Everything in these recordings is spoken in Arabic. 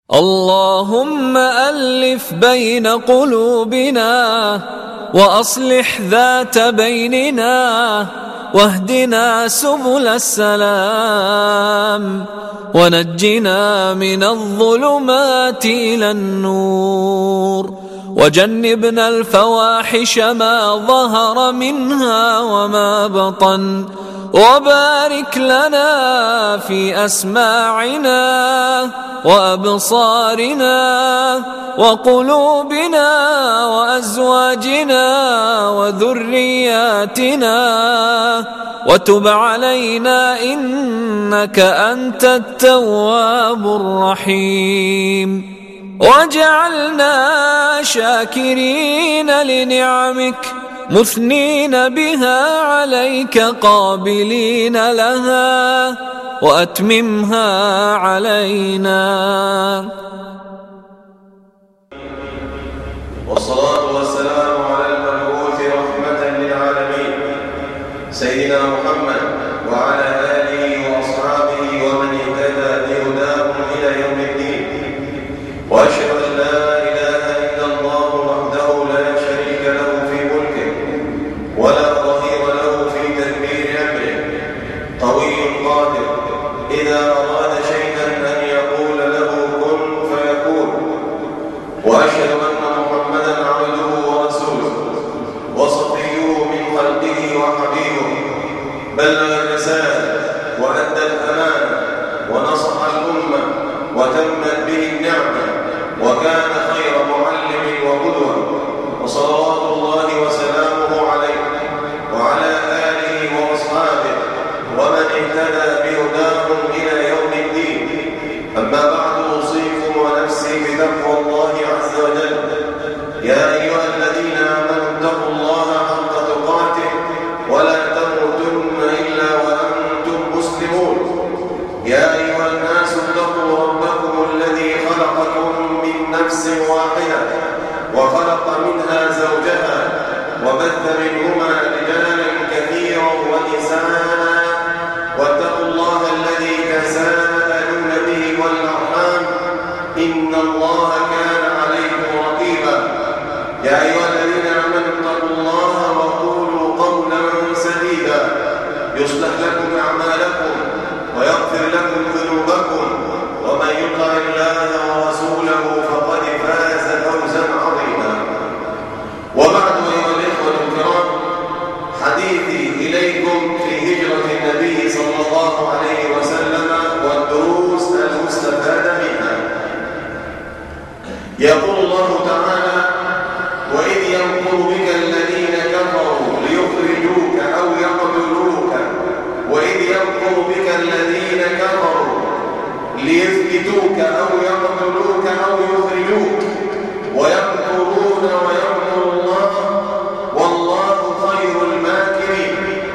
اللهم ألف بين قلوبنا وأصلح ذات بيننا واهدنا سبل السلام ونجنا من الظلمات إلى النور وجنبنا الفواحش ما ظهر منها وما بطن وبارك لنا في أسماعنا وأبصارنا وقلوبنا وأزواجنا وذرياتنا وتب علينا إنك أنت التواب الرحيم واجعلنا شاكرين لنعمك مثنين بها عليك قابلين لها وأتممها علينا. والصلاة والسلام على المبعوث رحمة للعالمين سيدنا محمد وعلى آله وأصحابه ومن اهتدى بهداهم إلى يوم الدين. وأشهد أن لا إله إلا الله وحده لا شريك له في ملكه ولا ظهير له في تدبير أمره، قوي قادر إذا أراد شيئا أن يقول له كن فيكون. وأشهد أن محمدا عبده ورسوله وصفيه من خلقه وحبيبه، بلغ الرسالة وأدى الأمانة ونصح الأمة وتمت به النعمة وكان خير معلم وقدوة، وصلوات الله وسلامه عليه وعلى آله وأصحابه ومن اهتدى بهداهم إلى يوم الدين. أما بعد، أوصيكم ونفسي بتقوى الله عز وجل. يا أيها الذين آمنوا اتقوا الله حق تقاته ولا تموتن إلا وأنتم مسلمون. يا أيها الناس اتقوا ربكم الذي خلقكم من نفس واحدة وخلق منها زوجها وبث منهما رجالا كثيرا ونساء، واتقوا الله الذي تساءلون به والأرحام إن الله كان عليكم رقيبا. يا أيها الذين آمنوا اتقوا الله وقولوا قولا سديدا يصلح لكم أعمالكم ويغفر لكم ذنوبكم، ومن يطع الله ورسوله فقد فاز فوزا عظيما. وبعد، أيها الإخوة الكرام، حديثي إليكم في هجرة النبي صلى الله عليه وسلم والدروس المستفادة منها. يقول الله تعالى: وإذ يمكر بك الذين كفروا ليخرجوك أو يقتلوك، وإذ يمكر بك الذين كفروا ليثبتوك أو يقتلوك أو يخرجوك ويمكرون ويمكر الله والله خير الماكرين.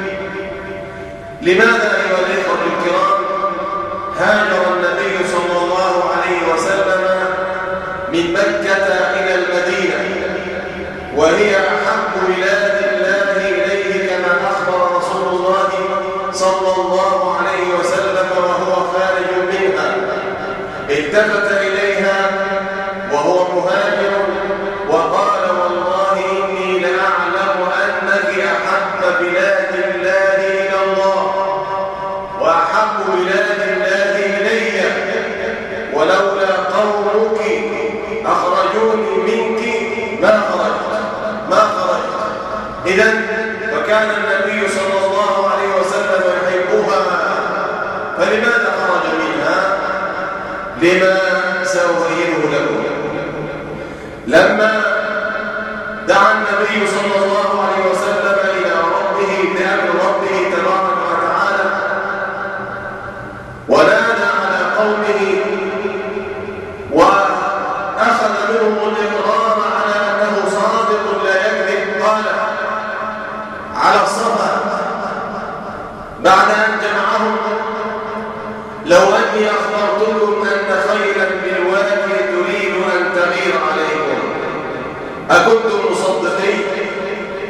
لماذا أيها الإخوة الكرام هاجر النبي صلى الله عليه وسلم من مكة إلى المدينة وهي أحب بلاد الله إليه كما أخبر رسول الله صلى الله عليه وسلم وهو خارج منها؟ التفت إليها وهو مهاجر وقال: والله إني لأعلم أنك أحب بلاد الله إلى الله وأحب بلاد الله إلي، ولولا قومك أخرجوني منك ما خرجت. إذن فكان النبي صلى الله عليه وسلم يحبها، فلماذا خرج منها؟ لما سأبينه لكم. لما دعا النبي صلى الله عليه وسلم إلى ربه بأمر ربه تبارك وتعالى ونادى على قومه وأخذ منهم الإقرار على أنه صادق لا يكذب، قال على الصفا بعد أن جمعهم: لو أني أخبرتكم أن خيلا بالوادي تريد أن تغير عليكم أكنتم مصدقين؟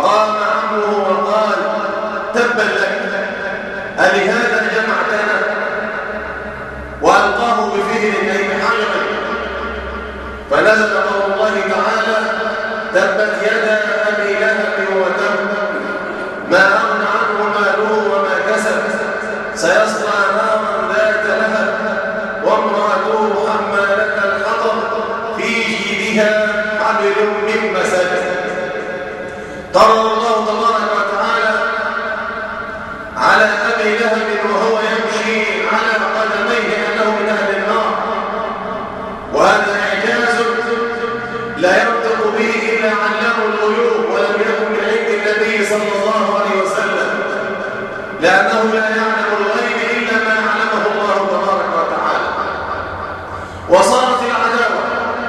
فقام عمه وقال: تبا لك، ألهذا جمعتنا؟ وألقاه بفهر أي بحجر. فنزل قول الله تعالى: تبت يدا أبي لهب وتب، ما أغنى عنه ماله وما كسب، سيصلى نارا ذات لهب، وامرأته حمالة الحطب، في جيدها حبل من مسد. قرر الله تبارك وتعالى على أبي لهب وهو يمشي على قدميه أنه من أهل النار، وهذا إعجاز لا ينطق به إلا علام الغيوب، ولم يكن من عند النبي صلى الله عليه وسلم، لأنه لا يعلم الغيب إلا ما علمه الله تبارك وتعالى. وصارت العداوة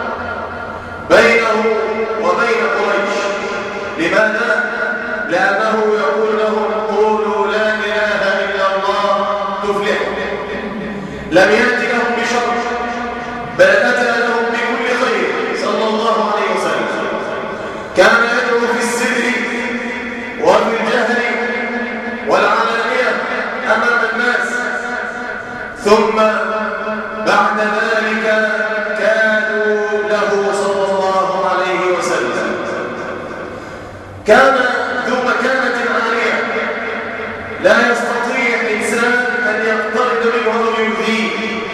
بينه وبين قريش. لماذا؟ لأنه يقول لهم: قولوا لا إله إلا الله تفلحوا. لم يأتي لهم بشر، بل أتى لهم بكل خير صلى الله عليه وسلم. كان يدعو في السر وفي الجهر والعلانية أمام الناس، ثم بعد ذلك كانوا له صلى الله عليه وسلم. كان ذو مكانة عالية، لا يستطيع إنسان أن يقترب منه أو يؤذيه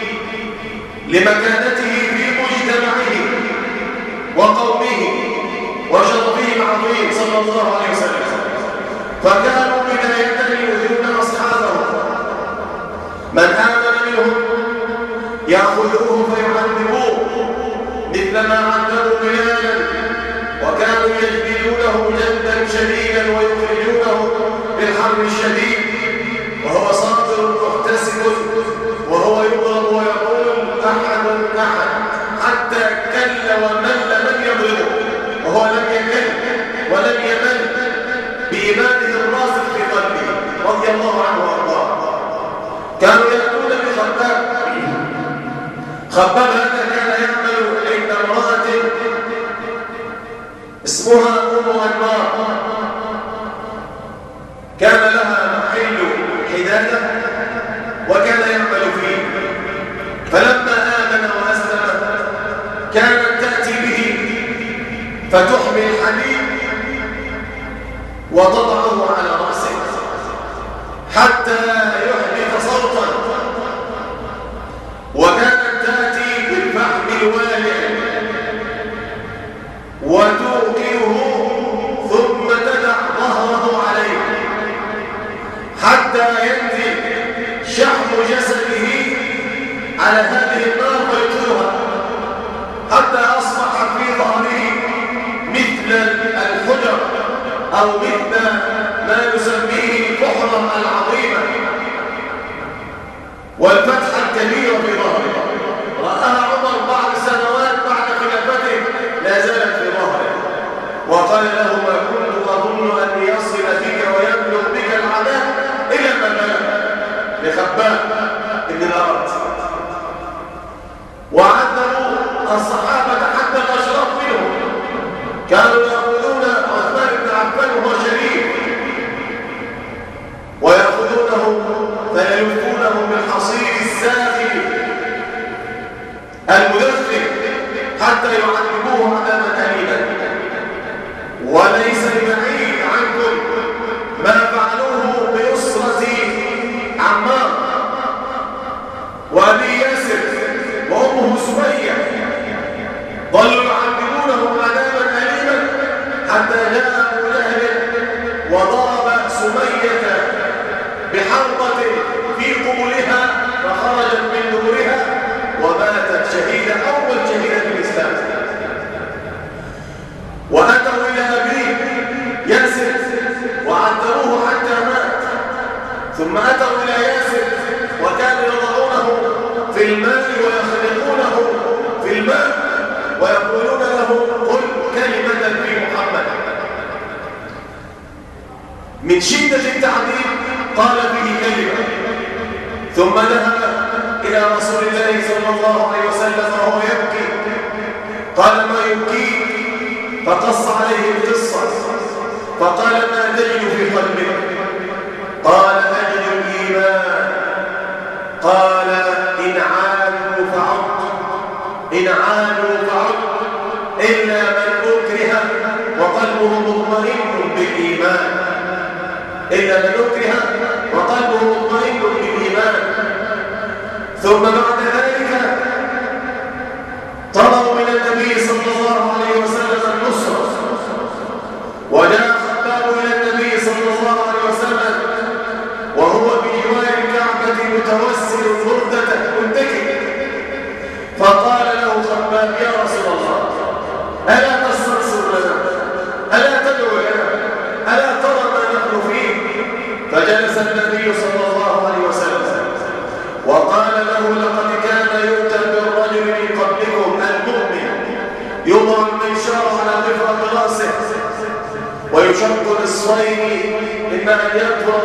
لمكانته في مجتمعه وقومه وشرفه العظيم صلى الله عليه وسلم. فكانوا بداية يؤذون أصحابه، من آمن منهم يأخذوه فيعذبوه مثلما عذبوا بلالا، وكانوا يجلدونه جلدا شديدا ويخرجونه بالحرب الشديد، وهو صابر محتسب، وهو يضرب ويقول: أحد أحد، حتى كل ومل من يضربه، وهو لم يكل ولم يمل بإيمانه الراسخ في قلبه رضي الله عنه وارضاه. كانوا يأتون بخباب. خباب هذا كان يعمل عند امرأة اسمها أم أنمار، كان لها محل حداثة وكان يعمل فيه. فلما آمن وأسلم كانت تأتي به فتحمي الحديد وتضعه على رأسه حتى يحدث صوتا، وكانت تأتي بالفحم الوالع وتوقيه ثم تدع ظهره عليه حتى ينزل شحم جسده على هذه النار ويطيرها، حتى أصبح في ظهره مثل الحجر أو مثل ما نسميه الكحرة العظيمة والفتحة الكبيرة في ظهره. رآها عمر بعد سنوات بعد خلافته لا زالت في ظهره، وقال له: ما كنت أظن أن يصل بك ويبلغ بك العذاب إلى ما بلغ لخباب بن الأرض. وعذبوا الصحابة حتى الأشراف منهم، كانوا يأخذون عثمان بن عفان وهو شريف ويأخذونه فيلفونه بالحصير الساخن المدخن حتى يعذبوه عذابا أليما. وليس ببعيد عنكم ما فعلوه بأسرة عمار وأبي ياسر وأمه سمية، ظلوا يعذبونه عذابا أليما حتى جاء أبو جهل وضرب سمية بحربة في قبلها فخرجت من دورها وماتت شهيدة، أول شهيدة في الإسلام. وأتوا إلى أبيه ياسر وعذبوه حتى مات، ثم أتوا إلى ياسر وكانوا يضعونه في الماء ويخلقونه في الماء ويقولون له: قل كلمة في محمد. من شدة التعذيب قال فيه كلمة، ثم ذهب إلى رسول الله صلى الله عليه وسلم وهو يبكي. قال: ما يبكيك؟ فقص عليه القصة، فقال ما تجد في قلبك؟ قال أجد الإيمان. قال إن عادوا فعد، إن عادوا فعد، إلا من أكره وقلبه مطمئن بالإيمان، إلا من أكره وقلبه مطمئن بالإيمان. ثم بعد ذلك طلبوا من النبي صلى الله عليه وسلم النصرة، وجاء خباب إلى النبي صلى الله عليه وسلم وهو بجوار الكعبة متوسل بردة متكئ، فقال له خباب يا رسول الله ألا تستنصر لنا؟ ألا تدعو لنا؟ ألا ترى ما نحن فيه؟ فجلس النبي صلى الله عليه وسلم وقال له لقد كان يؤتى بالرجل من قبلكم المؤمن يوضع المنشار على ضفر رأسه ويشق نصفين، إما أن يكفر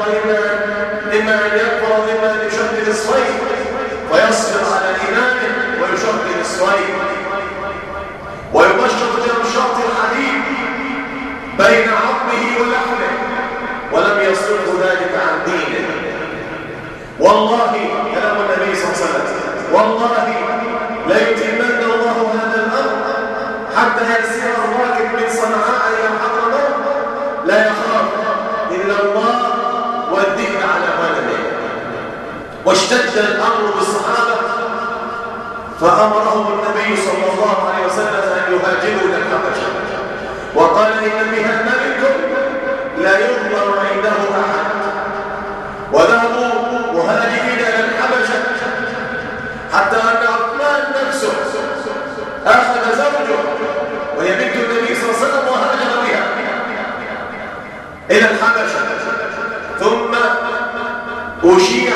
وإما أن يشق نصفين ويصبر على إيمانه ويشق نصفين، ويمشط بمشاط الحديد بين عظمه ولحمه، ولم يصرفه ذلك عن دينه. والله كلام النبي صلى الله عليه وسلم والله ليتمن الله هذا الأمر حتى يسير الراكب من صنعاء إلى حضرموت لا يخاف إلا الله والذئب على غنمه. واشتد الأمر بالصحابة فأمرهم النبي صلى الله عليه وسلم أن يهاجروا إلى الحبشة، وقال إن بها ملك لا يظلم عنده أحد. وذهبوا مهاجرين إلى الحبشة حتى أن عثمان نفسه أخذ زوجه وهي بنت النبي صلى الله عليه وسلم وهاجر بها إلى الحبشة. ثم أشيع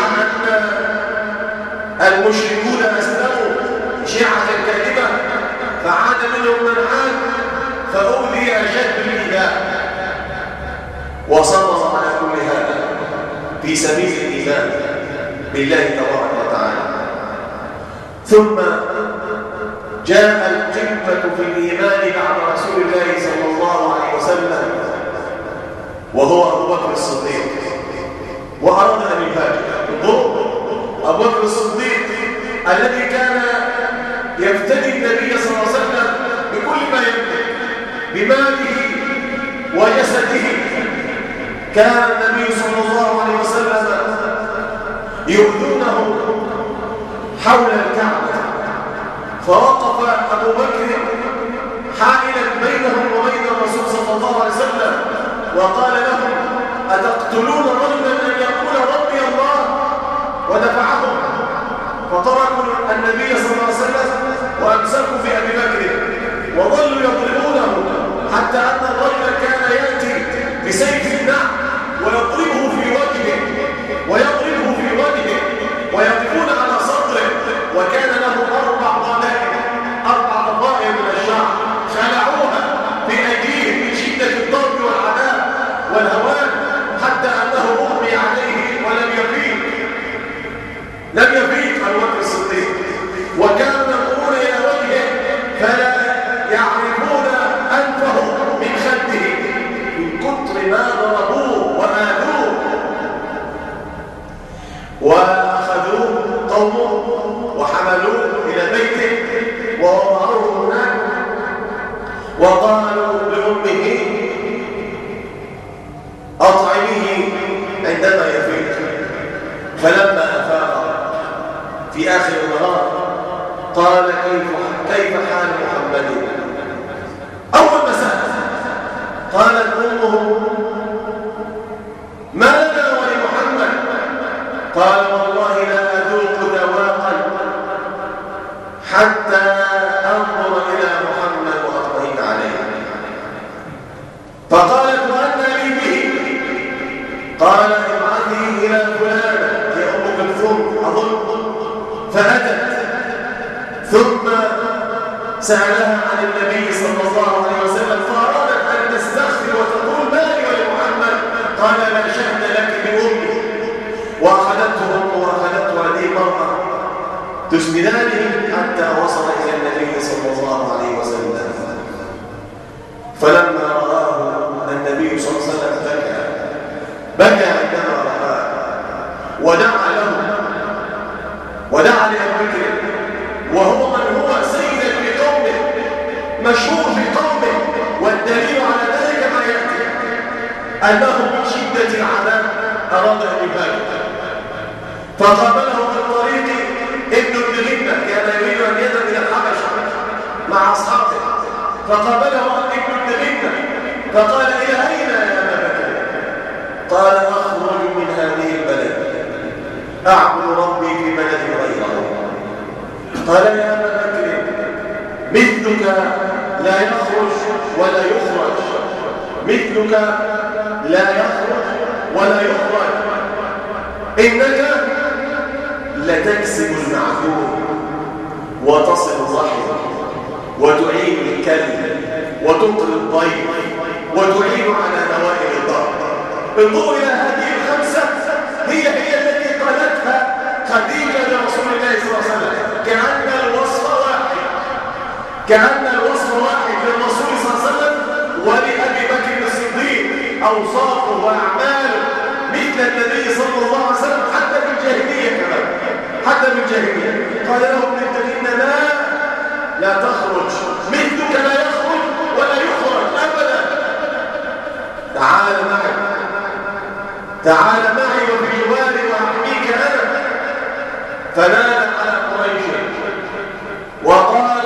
أن المشركون أسلموا شيعة كاذبة، فعاد منهم من عاد فأوذي أشد الإيذاء، وصبر على كل هذا في سبيل الإيمان بالله تبارك وتعالى. ثم جاء القمة في الإيمان بعد رسول الله صلى الله عليه وسلم وهو أبو بكر الصديق، وأراد أن يهاجر. أبو بكر الصديق الذي كان يفتدي النبي صلى الله عليه وسلم بكل ما يملك بماله وجسده. كان النبي صلى الله عليه وسلم يؤذونه حول الكعبة، فوقف أبو بكر حائلا بينهم وبين الرسول صلى الله عليه وسلم وقال لهم أتقتلون رجلا أن يقول ربي الله؟ ودفعهم فتركوا النبي صلى الله عليه وسلم وأمسكوا في أبي بكر وظلوا يضربونه، حتى أن الرجل كان يأتي بسيف النعم ويضربه في وجهه ويقفون على صدره، وكان له 4 ضفائر من الشعر خلعوها في أيديهم من شدة الضرب والعذاب والهوان، حتى أنه أغمي عليه ولم يفيق أبو بكر الصديق، وكانوا ينظرون إلى وجهه فلا يعرفون أنفه من خده من كتر ما ضربوه وآذوه. وأخذوه قومه وحملوه إلى بيته ووضعوه هناك، وقالوا لأمه أطعميه عندما يفيق. فلما أفاق في آخر النهار قال كيف حال محمد؟ أول ما سأل قالت أمه ما لنا ولمحمد؟ قال والله لا أذوق ذواقا حتى أنظر إلى محمد وأطمئن عليه. فقالت وأنى لي به؟ قال ابعثي إلى فلانة هي أم كلثوم أظن، فأتت ثم سألها عن النبي صلى الله عليه وسلم، فأرادت أن تستغفر وتقول ما لي ولمحمد؟ قال لا شهد لك بأمي. وأخذته أمه وأخذته هذه المرأة تسندانه حتى وصل إلى النبي صلى الله عليه وسلم. فلما رآه النبي صلى الله عليه وسلم بكى عندما رآه ودعا له ودعا لأبي بكر وهو من هو سيدا في قومه مشهور في قومه، والدليل على ذلك ما يأتي أنه من شدة العذاب أراد أن يهاجر، فقابله في الطريق ابن غنة كان يريد أن يذهب إلى الحبشة مع أصحابه، فقابله ابن غنة فقال إلى أين يا أبا بكر؟ قال أخرج من هذه البلد أعبد ربي في بلد غيره. قال يا أبا بكر مثلك لا يخرج ولا يخرج، مثلك لا يخرج ولا يخرج، إنك لتكسب المعدوم وتصل الرحم وتعين الكلب وتقري الضيف وتعين على نوائل الضرب. انظروا إلى هذه الخمسة، هي التي قالتها خديجة لرسول الله صلى الله عليه وسلم، كأن الوصف واحد للرسول صلى الله عليه وسلم ولأبي بكر الصديق، أوصافه وأعماله مثل النبي صلى الله عليه وسلم حتى في الجاهلية كمان، حتى في الجاهلية قال لهم إن لا تخرج، مثلك لا يخرج ولا يخرج أبدا، تعال معي وبجواري وأحميك أنا. فنادى على قريش وقال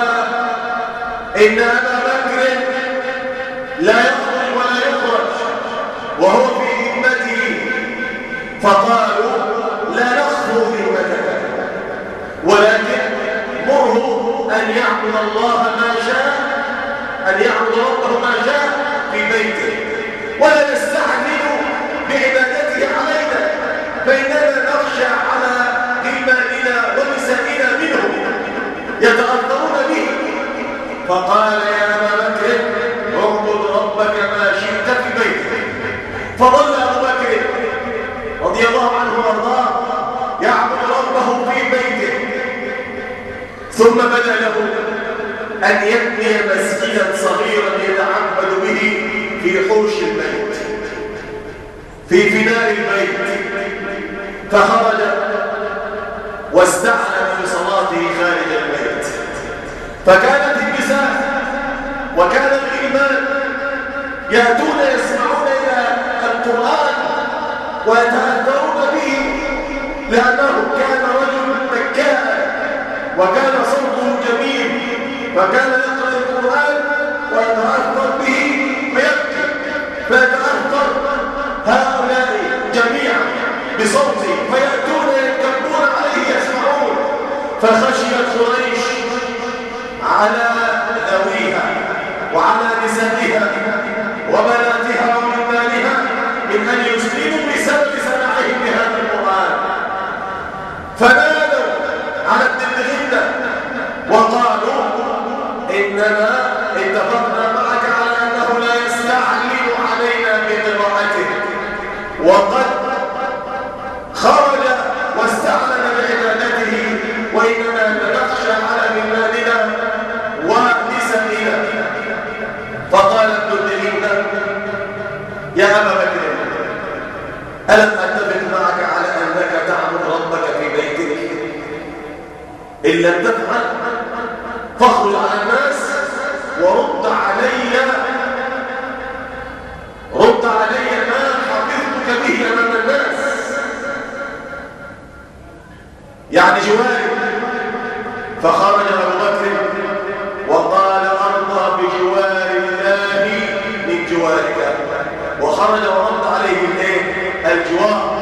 إن أبا بكر لا يخرج ولا يخرج وهو في ذمته، فقالوا لا نخفو ذمتك ولكن مره أن يعبد الله ما شاء، أن يعبد ربه ما شاء في بيته ولا يستعمل بعبادته علينا، فإننا نخشى على غلماننا ونسائنا منهم يتأثرون به. فقال يا أبا بكر اعبد ربك ما شئت في بيتك. فظل أبو بكر رضي الله عنه وارضاه يعبد ربه في بيته، ثم بدا له أن يبني مسجدا صغيرا يتعبد به في حوش البيت في فناء البيت، فخرج واستعلم بصلاته خارج البيت، فكانت النساء وكان الغلمان يأتون يسمعون إلى القرآن ويتأثرون به، لأنه كان رجل مكاء وكان صوته جميل، فكان يقرأ القرآن ويتأثر به ويبكي، فيتأثر هؤلاء جميعا بصوته فيأتون يركبون عليه يسمعون. فخشيت قريش على ذويها وعلى نسائها وبناتها ومنالها من أن يسلموا بسبب سماعهم بهذا القرآن، فنادوا على ابن غنة وقالوا إننا اتفقنا معك على أنه لا يستعلم علينا بقراءته، وقد خرج واستعلن بعبادته، وإننا لنخشى على بلادنا ونسائنا. فقال ابن غنة يا أبا بكر ألم أتفق معك على أنك تعبد ربك في بيتك؟ إن لم تفعل فاخرج على الناس ورد علي ما حفظتك به أمام الناس، يعني جواري. فخرج أبو بكر وقال أرضى بجوار الله من جوارك، وخرج ورد عليه الجوار.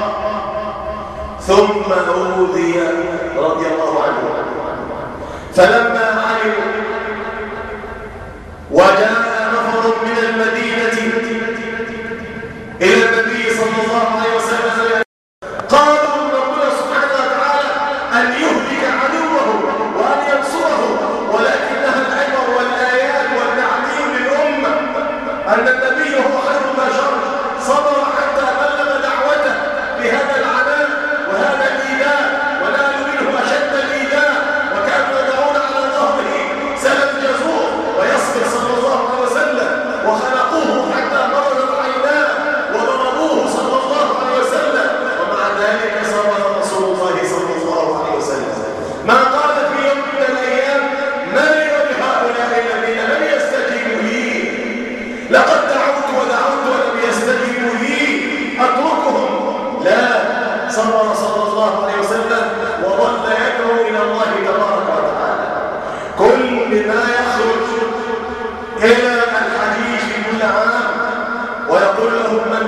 ثم أوذي رضي الله عنه، فلما علموا وجاء نفر من المدينة إلى النبي صلى الله عليه وسلم قالوا ربنا سبحانه وتعالى أن يهلك عدوه وأن ينصره، ولكنها العبر والآيات والتعليم للأمة أن النبي هو خير البشر صبر حتى بلغ دعوته بهذا العناء وهذا الإيذاء ونالوا منه أشد الإيذاء، وكانوا يدعون على ظهره سلف جزور ويصبر صلى الله عليه وسلم، وخلقوه حتى مرضت عيناه وضربوه صلى الله عليه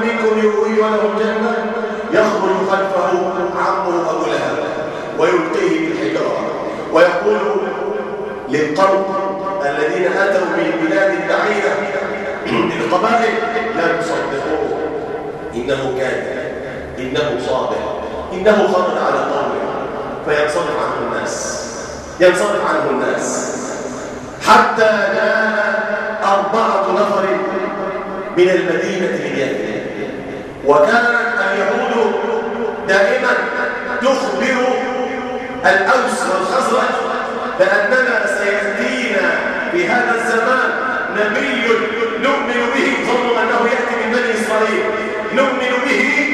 منكم يؤوي وله الجنة يخرج خلفه عمه أبو لهب ويلقيه بالحجارة ويقول للقوم الذين أتوا من البلاد البعيدة للقبائل لا تصدقوه، إنه كاذب، إنه صادق، إنه خرج على قومه. فينصرف عنه الناس حتى جاء 4 نفر من المدينة اليمنية. وكانت اليهود دائما تخبر الأوس والخزرج بأننا سيأتينا في هذا الزمان نبي نؤمن به، ظنوا أنه يأتي من بني إسرائيل، نؤمن به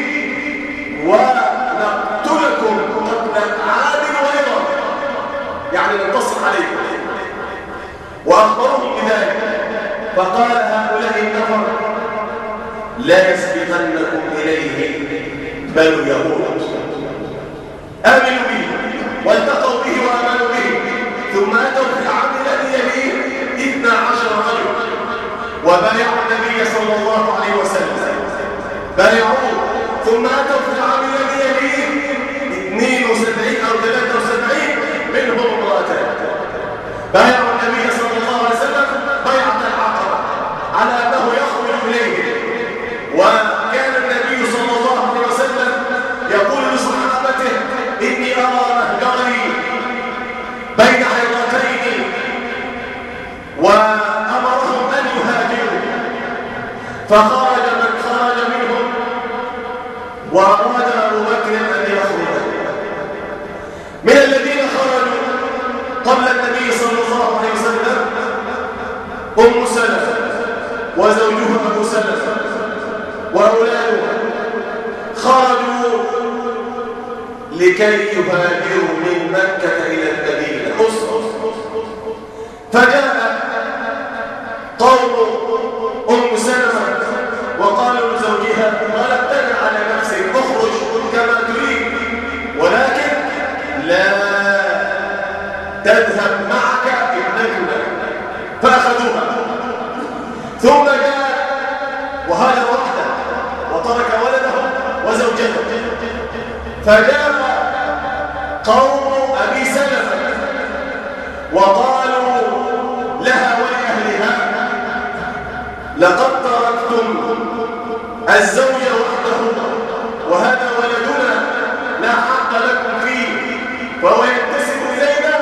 ونقتلكم قتل عاد وإرم، يعني ننتصر عليكم. وأخبرهم بذلك، فقال هؤلاء النفر لا يسبقنكم إليه بل يهود، آمنوا به والتقوا به وآمنوا به. ثم أتوا في العام الذي يليه 12 رجل وبايعوا النبي صلى الله عليه وسلم، بايعوه. ثم أتوا في العام الذي يليه 72 أو 73 منهم امرأتان، بايعوا النبي صلى الله عليه وسلم بيعة العقبة على أنه يخرج إليه. وكان النبي صلى الله عليه وسلم يقول لصحابته إني أرى مهجري بين حيرتين، وأمرهم أن يهاجروا. فخرج من خرج منهم وأراد أبو بكر أن يخرج. من الذين خرجوا قبل النبي صلى الله عليه وسلم أم سلمة وزوجها أبو سلمة وأولادها، خرجوا لكي يهاجروا من مكة إلى المدينة أسرة. فجاء قوم أم سلمة وقالوا لزوجها غلبتنا على نفسك، اخرج كما تريد ولكن لا تذهب معك ابنتنا. فأخذوها. ثم جاء وهاجر وحده وترك ولده وزوجته. فجاء قوم أبي سلمة وقالوا لها ولأهلها لقد تركتم الزوج وحده وهذا ولدنا لا حق لكم فيه فهو ينتسب إلينا.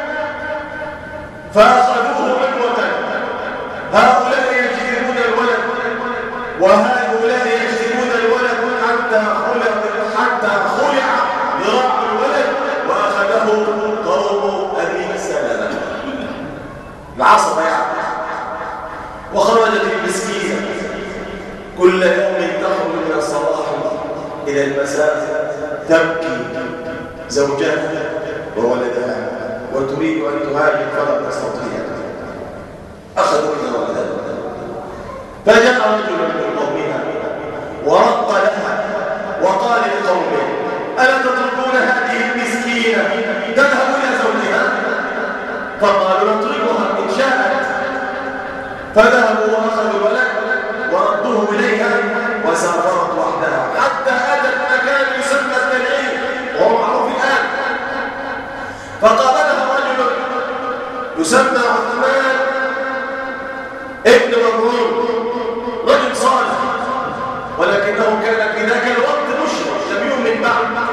فأخذوه عدوة، هؤلاء يجذبون الولد وهؤلاء يجذبون الولد حتى خلع ذراع الولد وأخذه قوم أبي سلمة العصبة يعني. وخرجت المسكينة كل يوم تخرج من الصباح إلى المساء تبكي زوجها وولدها وتريد أن تهاجر فلم تستطيع. أخذوا منها ولدها. فجاء رجل من قومها ورق لها وقال لقومه ألا تتركون هذه المسكينة تذهب إلى زوجها؟ فقالوا نتركها إن شاءت. فذهبوا وأخذوا الولد وردوه إليها وسافرت وحدها حتى أتت مكان يسمى التنعيم وهو معروف الآن. فقابلها رجل يسمى عثمان ابن مبرور، رجل صالح ولكنه كان في ذاك الوقت مشرك لم يؤمن بعد.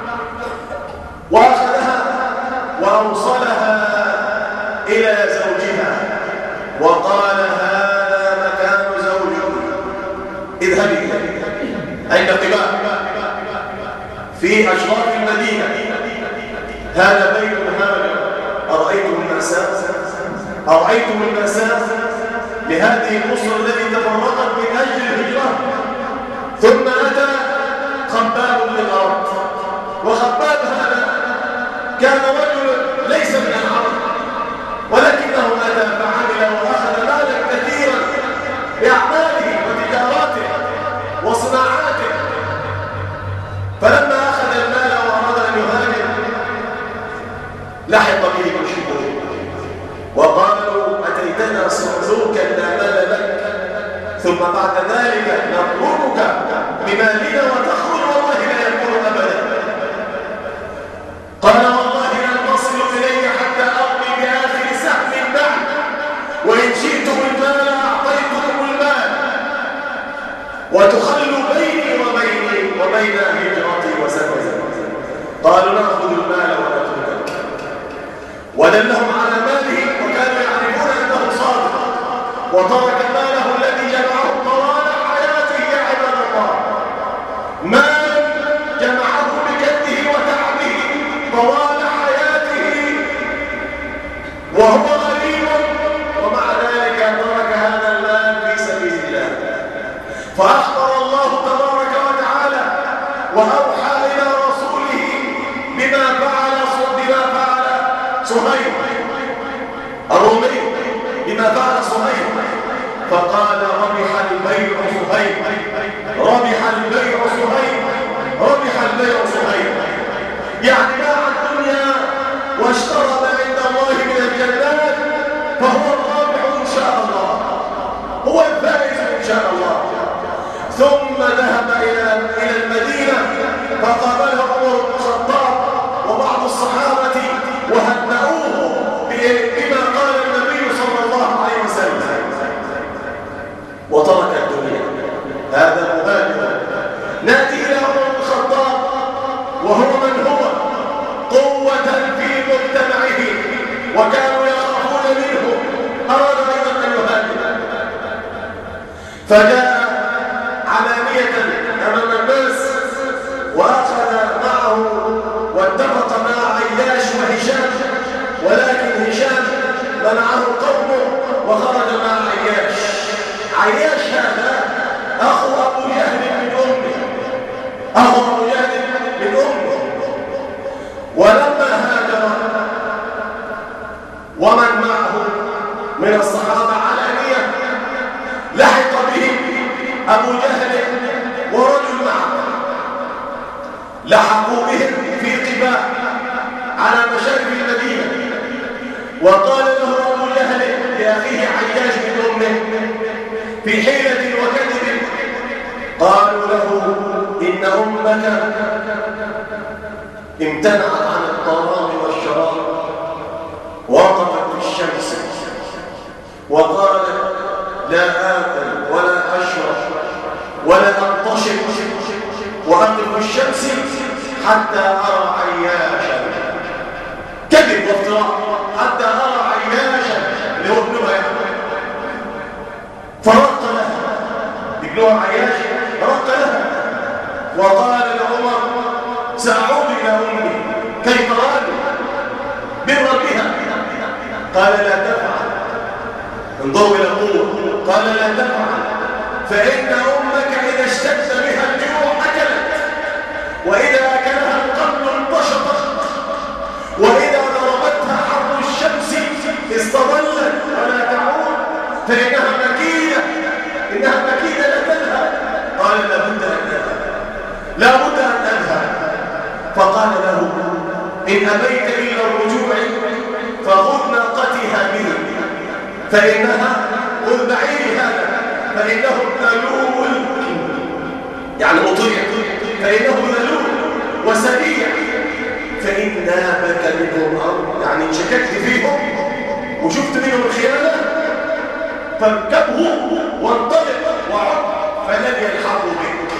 وأخذها وأوصلها إلى زوجها وقال هذا مكان زوجك، اذهبي أين قباء في أشراف المدينة، هذا بيت هاجر. أرأيتم المأساة لهذه الأسرة التي تفرقت من أجل الهجرة. ثم أتى خباب للأرض، وخباب هذا كان رجل ليس من العرب ولكنه أتى فعمل وأخذ مالا كثيرا بأعماله وتجاراته وصناعاته. فلما أخذ المال وأراد أن يهاجر لحق به المشركون وقالوا أتيتنا صعلوكا لا مال لك ثم بعد ذلك نطلبك بمالنا وتخرج والله لا يكون أبدا. قال والله لن تصل إلي حتى أرمي بآخر سهم بعد، وإن شئتم المال أعطيتكم المال وتخلوا بيني وبين هجرتي وسفري. قالوا نأخذ المال ونتركك، ودلهم على ماله وكانوا يعرفون أنه صادق، وترك ماله الذي جمعه طوال حياته يا عباد الله، مال جمعه بجده وتعبه طوال حياته وهو غريب، ومع ذلك ترك هذا المال في سبيل الله. فأخبر الله تبارك وتعالى وأوحى إلى رسوله بما فعل صهيب الرومي، بما فعل صهيب، فقال ربح البيع صهيب، ربح البيع صهيب، ربح البيع صهيب. يعني باع الدنيا واشترى ما عند الله من الجنات، فهو الرابح إن شاء الله، هو الفائز إن شاء الله. ثم ذهب إلى المدينة فقابله عمر بن الخطاب وبعض الصحابة وهنأوه بما قال النبي صلى الله عليه وسلم، وترك الدنيا. هذا مبادر. نأتي إلى عمر بن الخطاب وهو من هو قوة في مجتمعه وكانوا يخافون منه، أراد أيضا أن يهاجر، فجاء علانية أمام الناس وأخذ معه واتفق مع عياش وهشام، ولكن هشام منعه قومه وخرج مع عياش. عياش هذا أخو أبو جهل من أمه، أخو أبو جهل من أمه. ولما هاجر ومن معه من الصحابة علانية لحق به أبو جهل ورجل معه، لحقوا بهم في قباء على مشارف المدينة، وقال له أبو جهل لأخيه عياش بن أمه في حيلة وكذب، قالوا له إن أمك امتنعت عن الطعام والشراب، وقفت في الشمس وقالت لا آكل ولا أشرب ولا أنتشر وأقف في الشمس حتى أرى عياشا. كذب وافتراء، حتى أرى عياشا اللي هو ابنها يعني. فرق لها ابنها عياش، رق لها وقال لعمر سأعود إلى أمي كي تراني برا بها. قال لا تفعل، انظروا إلى القوة، قال لا تفعل، فإن أمك إذا اشتد بها الجوع أكلت، وإذا أكلها القمل انتشطت، وإذا ضربتها حر الشمس استظلت ولا تعود، فإنها مكيدة، إنها مكيدة لا تذهب. قال لابد أن أذهب، لابد أن أذهب. فقال له إن أبيت إلى الرجوع فخذ ناقتها مني، فإنها خذ بعيري هذا فإنه ذلول، يعني مطيع، فإنه ذلول وسريع، فإن نابك منهم أمر، يعني إن شككت فيهم وشفت منهم الخيانة فاركبه وانطلق وعد فلن يلحقوا بك.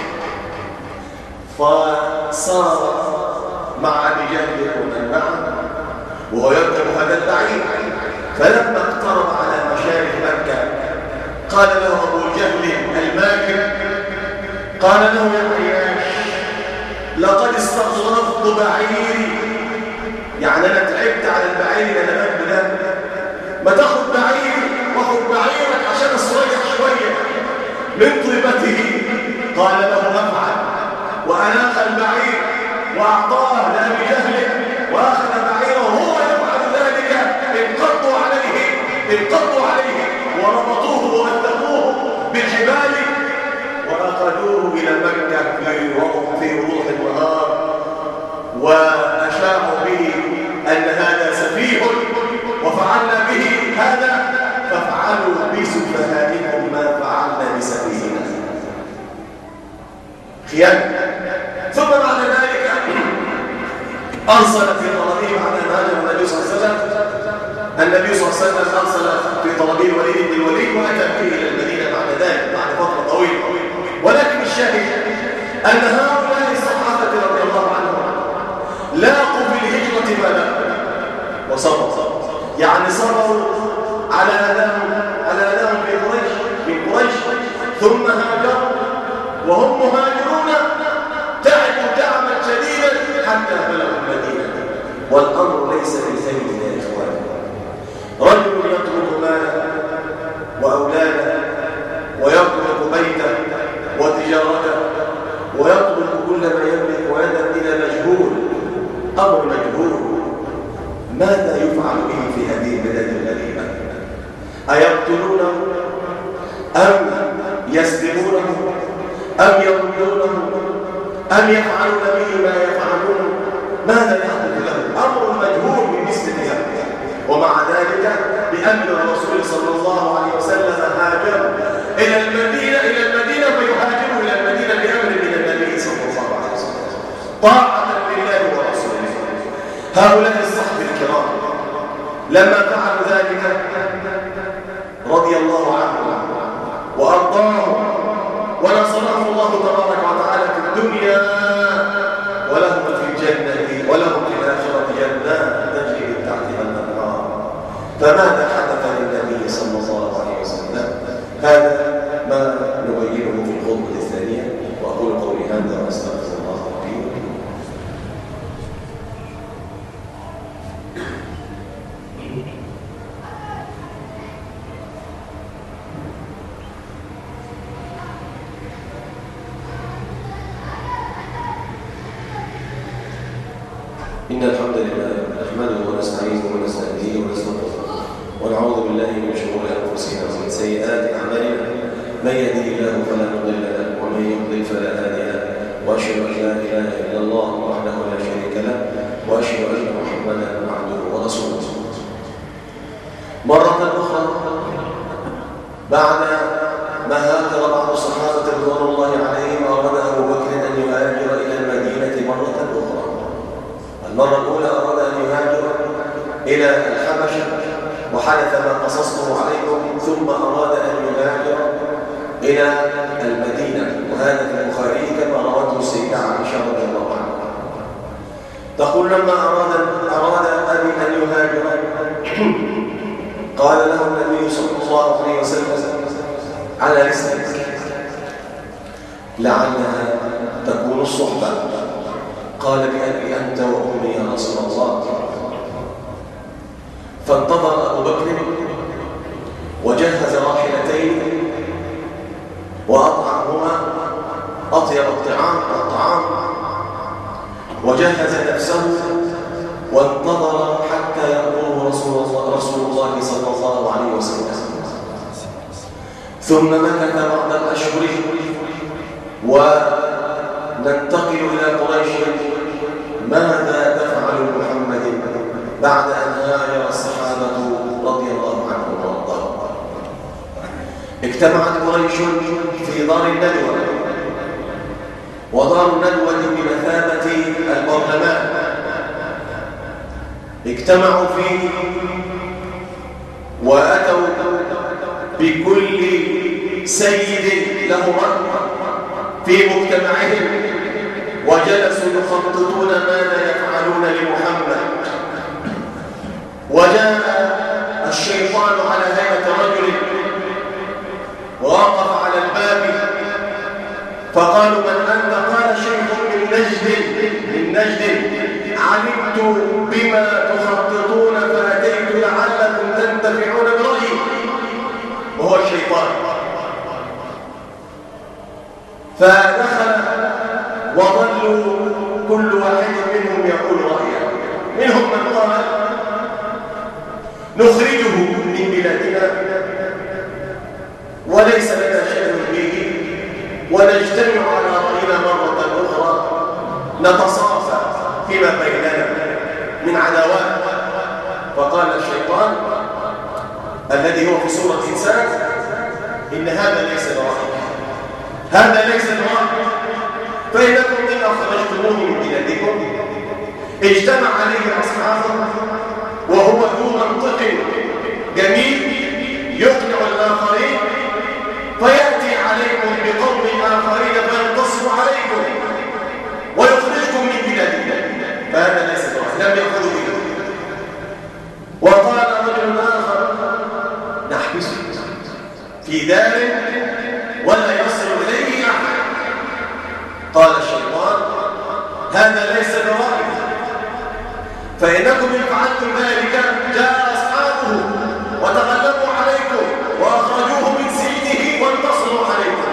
فصار مع أبي جهل ومن معه وهو يركب هذا البعير، فلما اقترب على مشارف مكة قال له أبو جهل الماكر، قال له يا عياش لقد استغرقت بعيري، يعني أنا تعبت على البعير أنا بقبل ما تاخد بعيري واخد بعيرك عشان استريح شوية من طيبته. قال له افعل، وأناخ البعير وأعطاه لأبي جهل وأخذ بعيره وهو يفعل ذلك. انقضوا عليه وربطوه ووثقوه بالحبال وأخذوه إلى مكة في وضوح النهار، وأشاعوا به أن هذا سفيه وفعلنا به هذا، فافعلوا بسفهائكم ما فعلنا بسفيهنا. خيانة. ثم بعد ذلك أرسل في طلبه بعد أن هاجر النبي صلى الله عليه وسلم. النبي صلى الله عليه وسلم أرسل في طلبه الوليد بن الوليد وأتى به إلى المدينة بعد ذلك بعد فترة طويلة. ولكن الشاهد أن هؤلاء الصحابة رضي الله عنهم لاقوا في الهجرة ما لاقوا وصبروا، يعني صبروا على أذاهم من قريش ثم هاجروا وهم مهاجرون تعبوا تعبا شديدا حتى بلغوا المدينة. والأمر ليس بالهين يا إخواني. رجل يطلب ماله وأولاده ويطلب بيته وتجارته ويطلب كل ما يملك ويذهب إلى مجهول، أمر مجهول. ماذا يفعل به في هذه البلاد الغريبة؟ أيقتلونه أم يسلمونه أم يردونه أم يفعلون به ما يفعلون؟ ماذا يحدث له؟ أمر مجهول بالنسبة له. ومع ذلك بأمر الرسول صلى الله عليه وسلم هاجر إلى المدينة فيهاجر إلى المدينة بأمر من النبي صلى الله عليه وسلم طاعة لله ورسوله. هؤلاء الصحابة الكرام لما فعلوا ذلك رضي الله عنهم وأرضاهم ونصرهم الله تبارك وتعالى في الدنيا ولهم في الجنة ولهم في الآخرة جنات تجري من تحتها الأنهار. فماذا حدث للنبي صلى الله عليه وسلم؟ هذا ما نبينه في الخطبة الثانية. وأقول قولي هذا وأستغفر الله لي ولكم. إن الحمد لله نحمده ونستعينه ونستهديه ونستغفره ونعوذ بالله من شرور أنفسنا ومن سيئات أعمالنا. من يهده الله فلا مضل له ومن يضلل فلا هادي له. وأشهد أن لا إله إلا الله وحده لا شريك له وأشهد أن محمدا عبده ورسوله. مرة أخرى بعد ما هاجر بعض الصحابة رضوان الله عليهم أراد أبو بكر أن يهاجر إلى المدينة مرة أخرى. المرة الأولى أراد أن يهاجر إلى الحبشة وحدث ما قصصته عليكم، ثم أراد أن يهاجر إلى المدينة، وهذا في البخاري كما روته السيدة عائشة رضي الله عنها. تقول لما أراد أبي أن يهاجر قال له النبي صلى الله عليه وسلم على رسلك لعلها تكون الصحبة. قال بأبي أنت وأمي يا رسول الله. فانتظر أبو بكر وجهز راحلتين وأطعمهما أطيب الطعام وجهز نفسه وانتظر حتى يقوم رسول الله صلى الله عليه وسلم. ثم مكث بعض الأشهر وننتقل إلى قريش. ماذا تفعل محمد بعد أن هاجر الصحابة رضي الله عنهم وارضاهم؟ اجتمعت قريش في دار الندوة، ودار الندوة بمثابة البرلمان. اجتمعوا فيه وأتوا بكل سيد له رأي في مجتمعهم، وجلسوا يخططون ماذا يفعلون لمحمد. وجاء الشيطان على هيئة رجل ووقف على الباب فقالوا من أنت؟ قال شيخ من نجد علمت بما تخططون فأتيت لعلكم تنتفعون برأيي. وهو الشيطان. فدخل وظلوا كل واحد منهم يقول رأيه. منهم من قال نخرجه من بلادنا وليس لنا شيء به ونجتمع على رأينا مرة أخرى نتصافى فيما بيننا من عداوات. فقال الشيطان الذي هو في صورة إنسان إن هذا ليس برأيك، هذا ليس برأيك، فإنكم إن أخرجتموه من بلادكم اجتمع عليه أصحابه وهو ذو منطق جميل يقنع الآخرين، فيأتي عليكم بقوم آخرين فينتصر عليكم ويخرجكم من بلادكم، فهذا ليس صحيح، لم يأخذوا به. وقال رجل آخر نحبسه في دار ولا يصل إليه أحد. قال الشيطان هذا ليس برأيي، فإنكم إن فعلتم ذلك جاء أصحابه وتغلبوا عليكم وأخرجوه من سجنه وانتصروا عليكم.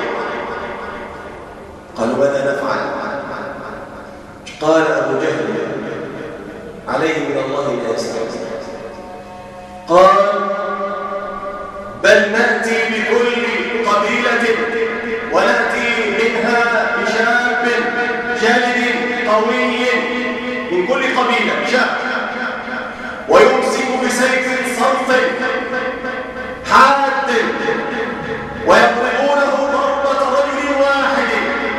قالوا ماذا نفعل؟ قال أبو جهل عليه من الله لا يستعجل، قال بل نأتي بكل قبيلة ونأتي منها بشاب جلد قوي من كل قبيلة شاب، ويمسك بسيف صلت حاد ويضربونه ضربة رجل واحد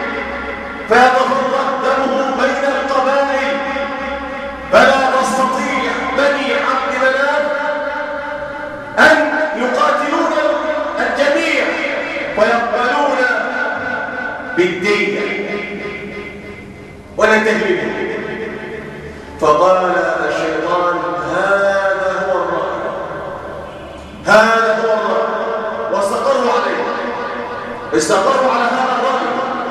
فيتفرق دمه بين القبائل، فلا تستطيع بني عبد مناف أن يقاتلون الجميع ويقبلون بالدية وننتهي به. فقال الشيطان هذا هو الرأي، هذا هو الرأي، واستقروا عليه، استقروا على هذا الرأي.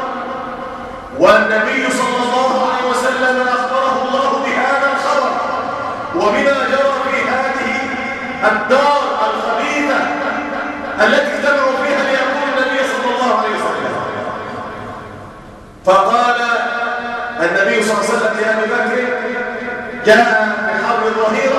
والنبي صلى الله عليه وسلم أخبره الله بهذا الخبر وبما جرى في هذه الدار الخبيثة التي اجتمعوا فيها ليقول النبي صلى الله عليه وسلم. فقال النبي صلى الله عليه وسلم لأبي بكر جاء في حرب الظهيرة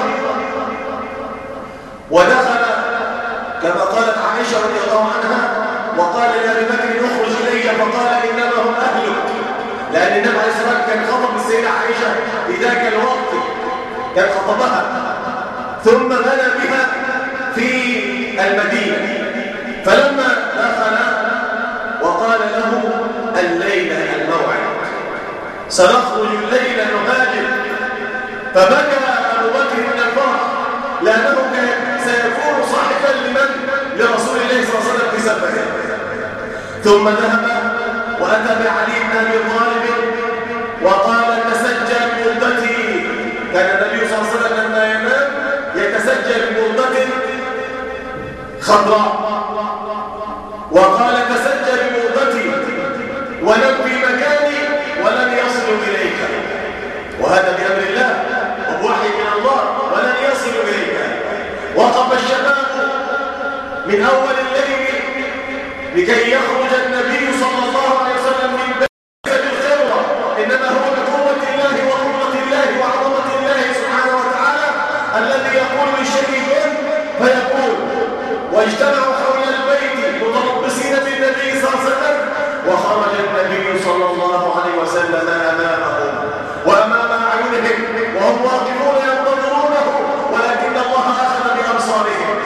ودخل كما قالت عائشة رضي الله عنها وقال لأبي بكر اخرج إلي، فقال إنما هم أهلك، لأن النبي عليه الصلاة والسلام كان خطب السيدة عائشة في ذاك الوقت، كان خطبها ثم بنى بها في المدينة. فلما دخل وقال له الليلة الموعد، سنخرج الليلة نهاجر، فبكى أبو بكر من الفرح لأنه كان سيكون صاحبا لرسول الله صلى الله عليه وسلم في سفره. ثم ذهب وأتى بعلي بن أبي طالب وقال تسجل بردتي. كان النبي صلى الله عليه وسلم لما ينام يتسجل بردة خضراء، وقال تسجل بردتي ونم في مكاني ولن يصلوا إليك، وهذا بأمر الله وبوحي من الله، ولن يصلوا إليك. وقف الشباب من أول الليل لكي يخرج النبي صلى الله عليه وسلم من بيت الخيرة، إنما هو بقوة الله وقوة الله وعظمة الله سبحانه وتعالى الذي يقول للشيء فيقول. واجتمعوا حول البيت متربصين بالنبي صلى الله عليه وسلم، وخرج النبي صلى الله عليه وسلم أمامهم وأمام أعينهم وهم واقفون ينتظرونه، ولكن الله أخذ بأبصارهم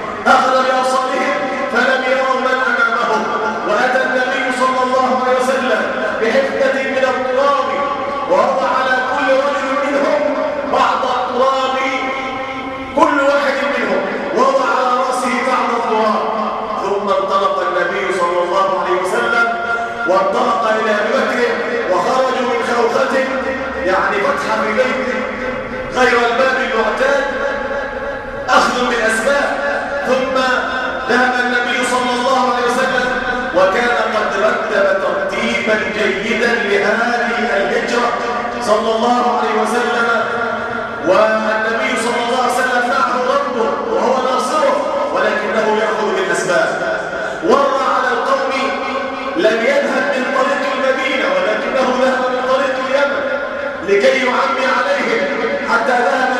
فلم يروا من أمامهم. وأتى النبي صلى الله عليه وسلم بحفنة من التراب ووضع على كل رجل منهم بعض التراب، كل واحد منهم وضع على رأسه بعض التراب. ثم انطلق النبي صلى الله عليه وسلم وانطلق إلى أبي بكر وخرجوا من خوخته، يعني فتح في بيته غير الباب المعتاد، أخذ بالأسباب. ثم ذهب النبي صلى الله عليه وسلم وكان قد رتب ترتيبا جيدا لهذه الهجرة صلى الله عليه وسلم، والنبي صلى الله عليه وسلم معه ربه وهو ناصره، ولكنه يأخذ بالأسباب. ورى على القوم، لم يذهب من طريق المدينة ولكنه ذهب من طريق اليمن لكي يعمي عليهم، حتى ذهب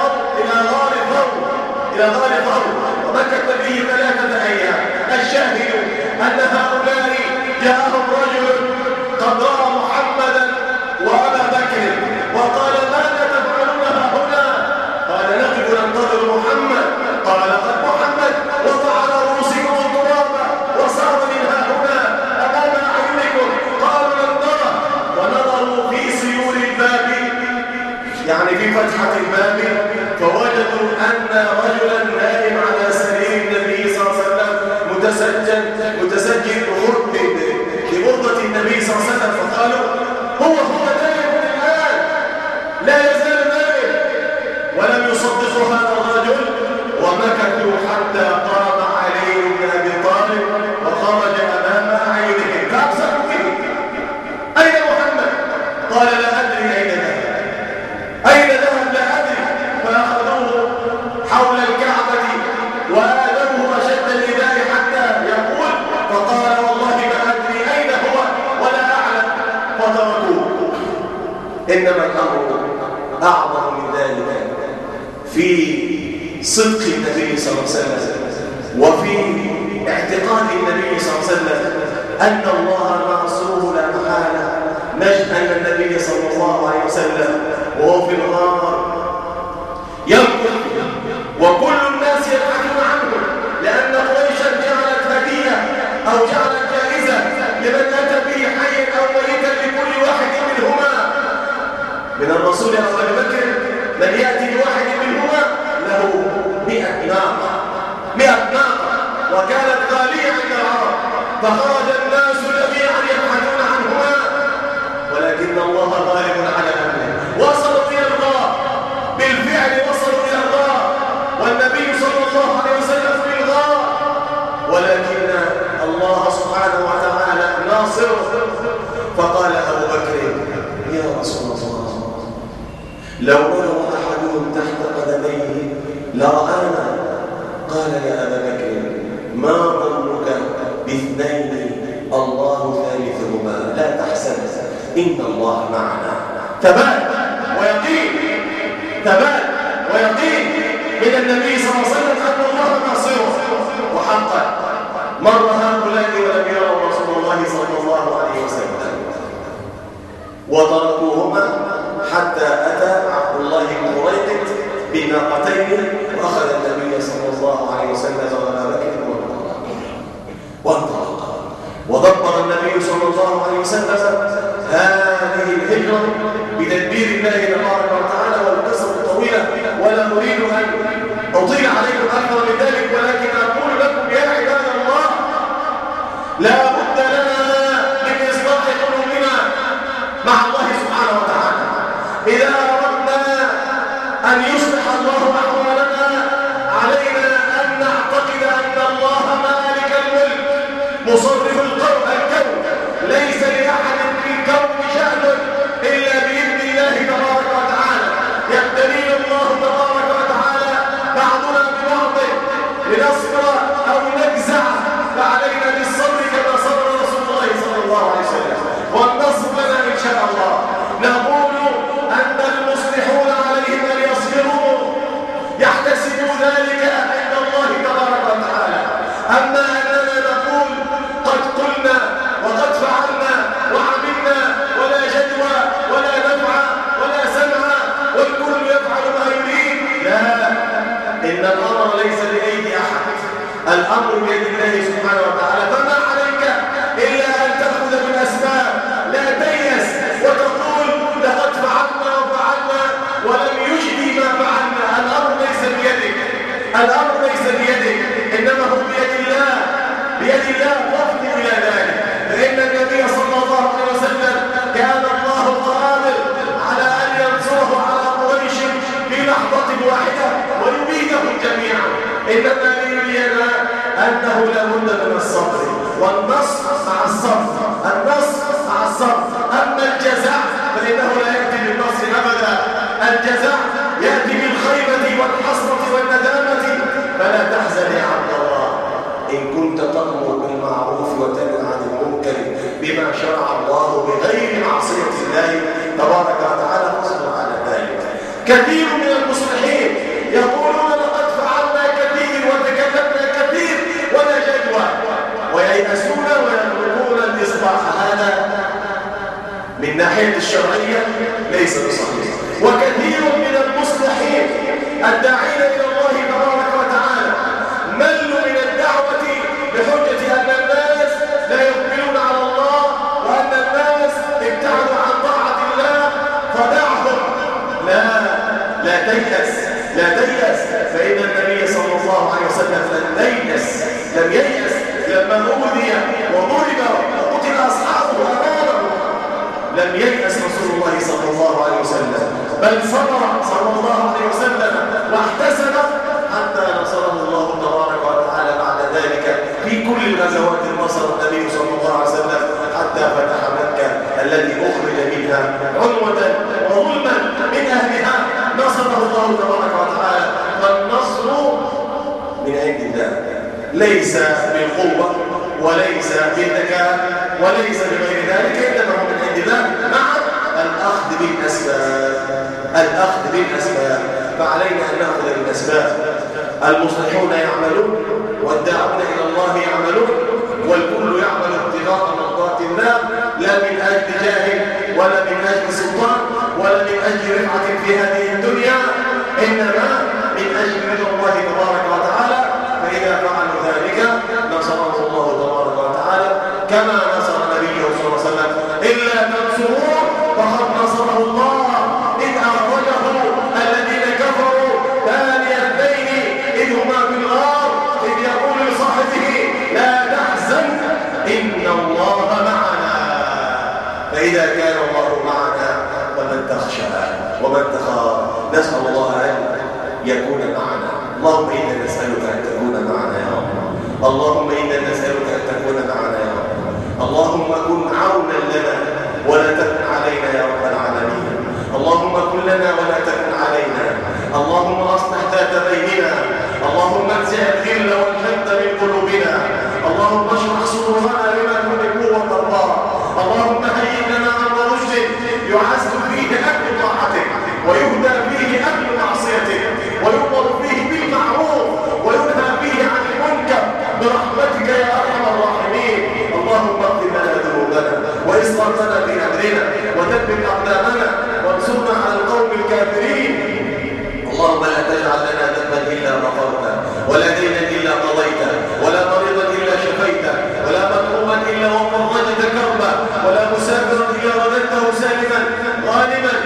إلى غار ثور ومكث به 3 أيام. الشاهد أن هؤلاء جاءهم رجل قد رأى محمدا وأبا بكر وقال ماذا تفعلون هنا؟ قال نقف ننتظر محمد. قال قد محمد وضع على رؤوسكم التراب وصار من هنا أمام أعينكم. قالوا لن نرى يعني في فتحة الباب فوجدوا أن رجلا نائم على سرير النبي صلى الله عليه وسلم متسجل بغربة النبي صلى الله عليه وسلم، فقالوا هو نائم الآن لا يزال نائم، ولم يصدقوا هذا الرجل، ومكثوا حتى قام علي بن أبي طالب وخرج أمام عينهم فأبصروا به: أين محمد؟ قال: لا أدري أين ذهب. أين ذهب؟ لا أدري. فأخذوه حول الكعبة وآذوه أشد الإذاء حتى يقول، فقال: والله ما أدري أين هو ولا أعلم، فتركوه. إنما الأمر أعظم من ذلك في صدق النبي صلى الله عليه وسلم وفي اعتقاد النبي صلى الله عليه وسلم أن الله ناصره لا محالة. نجد أن النبي صلى الله عليه وسلم وهو في الغار يمكث وكل الناس يبحثون عنه، لأن قريشا جعلت هدية أو جعلت جائزة لمن أتى به حيا أو ميتا لكل واحد منهما، من الرسول أو أبي بكر من يأتي بواحد منهما له 100 ناقة وكانت غالية عند العرب، فخرج الناس جميعا يبحثون عنهما، ولكن الله غالب على أمره. وصلوا إلى الغار، بالفعل وصلوا إلى الغار، والنبي صلى الله عليه وسلم في الغار، ولكن الله سبحانه وتعالى ناصره. فقال أبو بكر: يا رسول الله، لو نظر أحدهم تحت قدميه لرآنا. قال: يا أبا بكر، ما ظنك باثنين الله ثالثهما، لا تحزن إن الله معنا. ثبات ويقين من النبي صلى الله عليه وسلم أن الله ناصره. وحقا مر هؤلاء ولم يروا رسول الله صلى الله عليه وسلم، وتركوهما حتى أتى عبد الله بن قريظة بناقتين، وأخذ النبي صلى الله عليه وسلم وأبا بكر وانطلق. ودبر النبي صلى الله عليه وسلم هذه الهجرة بتدبير الله تبارك وتعالى، والقصة طويلة ولا أريد أن أطيل عليكم أكثر من ذلك، ولكن أقول لكم يا عباد الله: لا بد لنا من إصلاح قلوبنا مع الله سبحانه وتعالى. إذا أردنا أن يصلح الله أحوالنا علينا أن نعتقد أن الله مالك الملك مصرف الكون، ليس لأحد في الكون شأن إلا بإذن الله تبارك وتعالى. يبتلينا الله تبارك وتعالى بعضنا ببعض لنصبر أو نجزع، فعلينا بالصبر كما صبر رسول الله صلى الله عليه وسلم، والنصر لنا إن شاء الله. نقول أن المصلحون عليهم أن يصبروا، يحتسبوا ذلك عند الله تبارك وتعالى. أما أننا نقول قد قلنا وقد فعلنا وعملنا ولا جدوى ولا نفع ولا سمع والكل يفعل ما يريد، لا، إن الأمر ليس بأيدي أحد، الأمر بيد الله سبحانه وتعالى. فما عليك إلا أن تأخذ بالأسباب، لا تيأس وتقول لقد فعلنا وفعلنا ولم يجدي ما فعلنا. الأمر ليس بيدك، الأمر ليس بيدك، إنما هو بيد الله، بيد الله. وافق إلى ذلك، فإن النبي صلى الله عليه وسلم كان الله قادر على أن ينصره على قريش في لحظة واحدة ويبيدهم جميعا. إنما ليرينا أنه لا بد من الصبر، والنصر مع الصبر، النصر مع الصبر. أما الجزاء فإنه لا يأتي بالنصر أبدا، الجزاء يأتي بالخيبة والحسرة والندامة. فلا تحزن يا عبد الله، إن كنت تأمر بالمعروف وتنهى عن المنكر بما شرع الله بغير معصية الله تبارك وتعالى، فاصبر على ذلك. كثير من المصلحين يقولون لقد فعلنا كثير وتكلمنا كثير ولا جدوى، وييأسون ويتركون الإصلاح. هذا من ناحية الشرعية ليس بصحيح. وكثير من المصلحين الداعين إلى الله تبارك وتعالى ملوا من الدعوة بحجة أن الناس لا يقبلون على الله، وأن الناس ابتعدوا عن طاعة الله فدعهم. لا، تيأس لا تيأس، فإن النبي صلى الله عليه وسلم لم ييأس لما أوذي وضرب وقتل أصحابه أمامه، لم ييأس رسول الله صلى الله عليه وسلم، بل صبر صلى الله عليه وسلم واحتسب حتى نصره الله تبارك وتعالى بعد ذلك في كل الغزوات. نصر النبي صلى الله عليه وسلم حتى فتح مكة التي أخرج منها عنوة وظلما من أهلها، نصره الله تبارك وتعالى. فالنصر من عند الله، ليس بالقوة وليس بالذكاء وليس بغير ذلك، إنما هو من عند الله مع الأخذ بالأسباب. فعلينا أن نأخذ بالأسباب. المصلحون يعملون والداعون إلى الله يعملون، والكل يعمل ابتغاء مرضات الله، لا من أجل جاه ولا من أجل سلطان ولا من أجل رفعة في هذه الدنيا، إنما من أجل رضا الله تبارك وتعالى. فإذا فعلوا ذلك نصره الله تبارك وتعالى كما نصر نبيه صلى الله عليه وسلم. إلا تنصروه فقد نصره الله إذ أخرجه الذين كفروا ثاني اثنين إذ هما في الغار إذ يقول لصاحبه لا تحزن إن الله معنا. فإذا كان الله معنا فمن تخشى ومن تخاف. نسأل الله أن يكون معنا. اللهم إنا نسألك أن تكون معنا يا رب. اللهم إنا نسألك أن تكون معنا يا رب. اللهم كن عونا لنا ولا تكن علينا يا رب العالمين. اللهم كن لنا ولا تكن علينا. اللهم أصلح ذات بيننا. اللهم انزع الغل والحقد من قلوبنا. اللهم اشرح صدورنا لمن تحب وترضى. اللهم هيئ لنا أمر رشد يعز فيه أهل طاعتك ويهدى فيه أهل معصيتك ويؤمر فيه بالمعروف وينهى فيه عن المنكر برحمتك يا أرحم الراحمين. اللهم اغفر لنا ذنوبنا وإسرافنا في أمرنا وثبت أقدامنا وانصرنا على القوم الكافرين. اللهم لا تجعل لنا ذنبا إلا غفرته ولا دينا إلا قضيته ولا مريضا إلا شفيته ولا مكروبا إلا وفرجت كربه ولا مسافرا إلا رددته سالما غانما